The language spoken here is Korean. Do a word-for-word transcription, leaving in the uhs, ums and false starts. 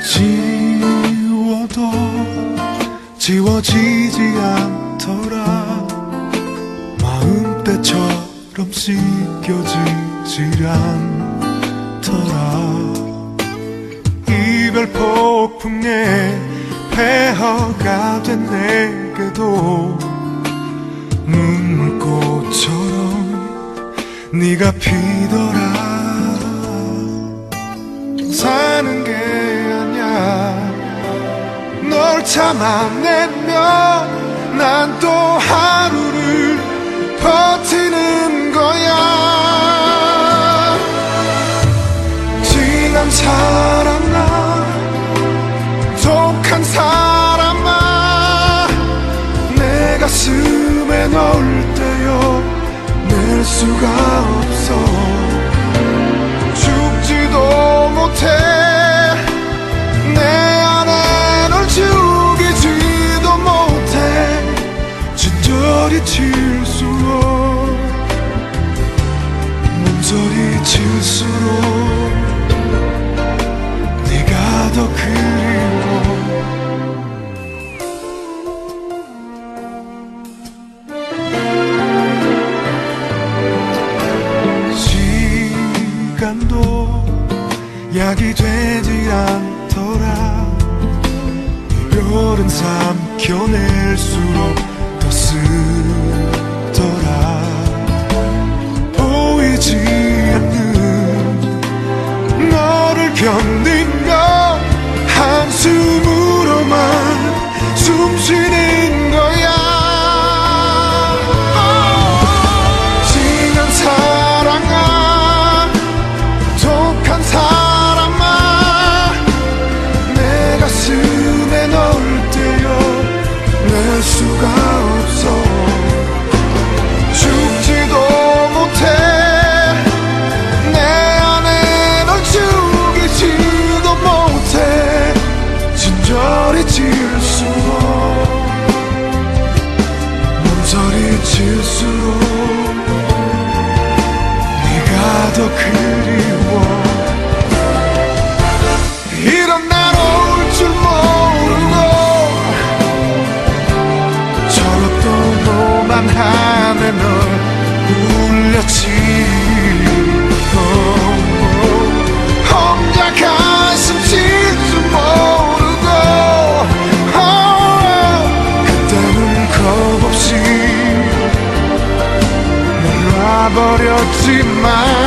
지워도 지워지지 않더라. 마음 때처럼 씻겨지질 않더라. 이별 폭풍에 폐허가 된 내게도 눈물꽃처럼 네가 피더라. 사는 게 아냐 널 참아내면 난 또 하루를 버티는 거야. 지난 사랑아 독한 사람아 내 가슴에 넣을 때요 낼 수가 없어. 죽지도 못해 내 안에 널 죽이지도 못해. 진절이 칠수록 몸서리칠수록 네가 더 그리워. 시간도 약이 되지 않더라. 이별은 삼켜낼수록 더 쓰더라. 보이지 않는 너를 견딘 건 한숨으로만 숨 쉬는 거야. 지난 사랑아 독한 사람아 내 가슴에 넣을 때요 낼 수가 없어. 죽지도 못해 내 안에 널 죽이지도 못해. 진절이 칠수록 몸서리칠수록 네가 더 그리워. 이런 날 올 줄 모르고 저렇게 너만 한에 널 울렸지. 혼자 가슴 칠 줄 모르고 그때는 겁없이 널 놔버렸지만